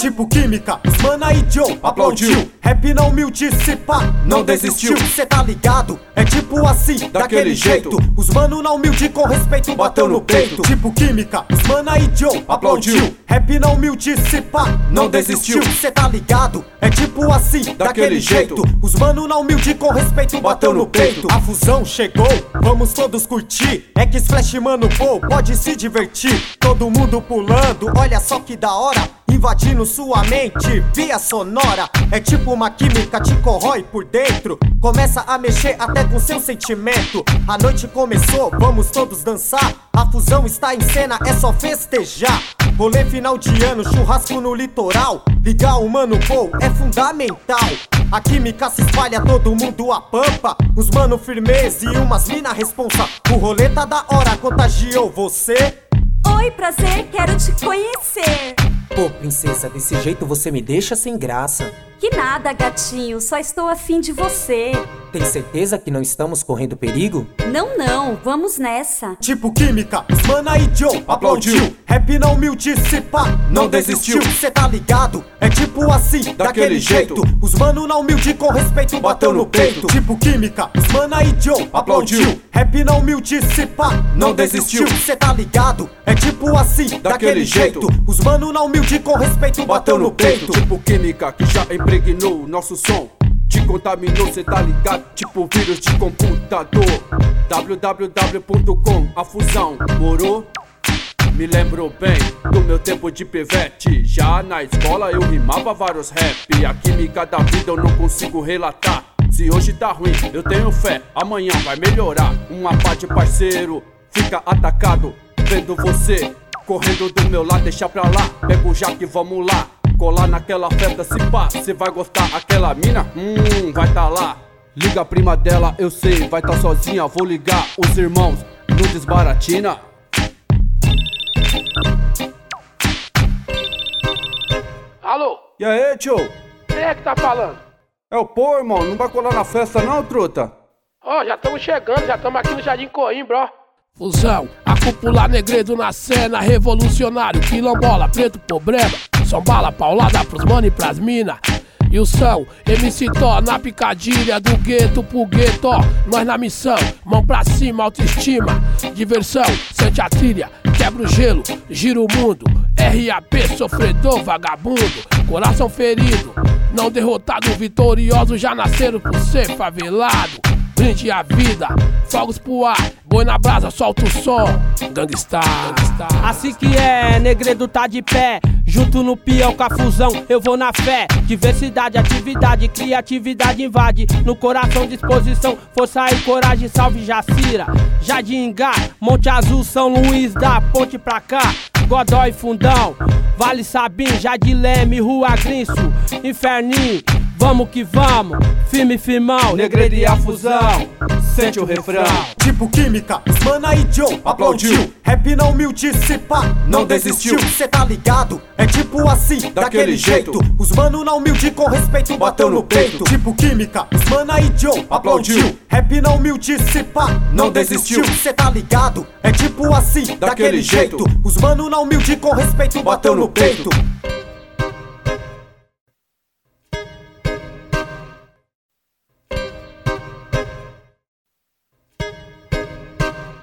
Tipo química, os mana e Joe aplaudiu. Rap na humildice, pá, não desistiu. Cê tá ligado? É tipo assim, daquele jeito. Os mano na humilde com respeito bateu no peito. Tipo química, os mana e Joe aplaudiu. Rap na humildice, pá, não desistiu. Cê tá ligado? É tipo assim, daquele jeito. Os mano na humilde com respeito bateu no peito. A fusão chegou, vamos todos curtir. X-Flash, mano, pô, pode se divertir. Todo mundo pulando, olha só que da hora. Invadindo sua mente via sonora. É tipo uma química, te corrói por dentro. Começa a mexer até com seu sentimento. A noite começou, vamos todos dançar. A fusão está em cena, é só festejar. Rolê final de ano, churrasco no litoral. Ligar o mano pô é fundamental. A química se espalha, todo mundo a pampa. Os mano firmeza e umas mina responsa. O rolê tá da hora, contagiou você? Oi, prazer, quero te conhecer. Pô, princesa, desse jeito você me deixa sem graça. Que nada, gatinho, só estou afim de você. Tem certeza que não estamos correndo perigo? Não, vamos nessa. Tipo química, os mana e Joe aplaudiu. Rap na humildice, pá, não desistiu. Cê tá ligado? É tipo assim, daquele jeito. Os mano na humilde com respeito bateu no peito. Tipo química, os mana e Joe aplaudiu. Rap na humildice, pá, não desistiu. Cê tá ligado? É tipo assim, daquele jeito. Os mano na humilde com respeito bateu no peito. Tipo química que já impregnou nosso som. Te contaminou, cê tá ligado? Tipo vírus de computador. www.com, a fusão, morou? Me lembro bem do meu tempo de pivete. Já na escola eu rimava vários rap. A química da vida eu não consigo relatar. Se hoje tá ruim, eu tenho fé, amanhã vai melhorar. Uma pá de parceiro fica atacado vendo você correndo do meu lado, deixa pra lá. Pega o jaque, vamos lá. Colar naquela festa, se pá, cê vai gostar. Aquela mina, vai tá lá. Liga a prima dela, eu sei, vai tá sozinha. Vou ligar os irmãos, não desbaratina. Alô? E aí, tio? Quem é que tá falando? É o pô, irmão, não vai colar na festa não, truta? Ó, já estamos chegando, já estamos aqui no Jardim Coimbra, ó. Fusão, a cúpula Negredo na cena, revolucionário, quilombola, preto, problema. São bala, paulada pros mano e pras mina. E o São, MC Tó, na picadilha do gueto pro gueto, ó. Nós na missão, mão pra cima, autoestima. Diversão, sente a trilha, quebra o gelo, gira o mundo. RAP, sofredor, vagabundo, coração ferido. Não derrotado, vitorioso, já nasceram por ser favelado. Brinde a vida, fogos pro ar, boi na brasa, solta o som. Gangstar. Assim que é, Negredo tá de pé. Junto no peão com a fusão, eu vou na fé. Diversidade, atividade, criatividade invade. No coração, disposição, força e coragem, salve Jacira. Jardim Ingá, Monte Azul, São Luís, da ponte pra cá. Godói, Fundão, Vale Sabim, Jardim Leme, Rua Grinço, Inferninho. Vamos que vamos, firme firmão, Negredo e a fusão, sente o refrão. Tipo química, os mana e Joe aplaudiu. Rap na humildice, pá, não desistiu. Cê tá ligado? É tipo assim, daquele jeito. Os mano na humilde com respeito bateu no peito. Tipo química, os mana e Joe aplaudiu. Rap na humildice, pá, não desistiu. Cê tá ligado? É tipo assim, daquele jeito. Os mano na humilde com respeito bateu no peito.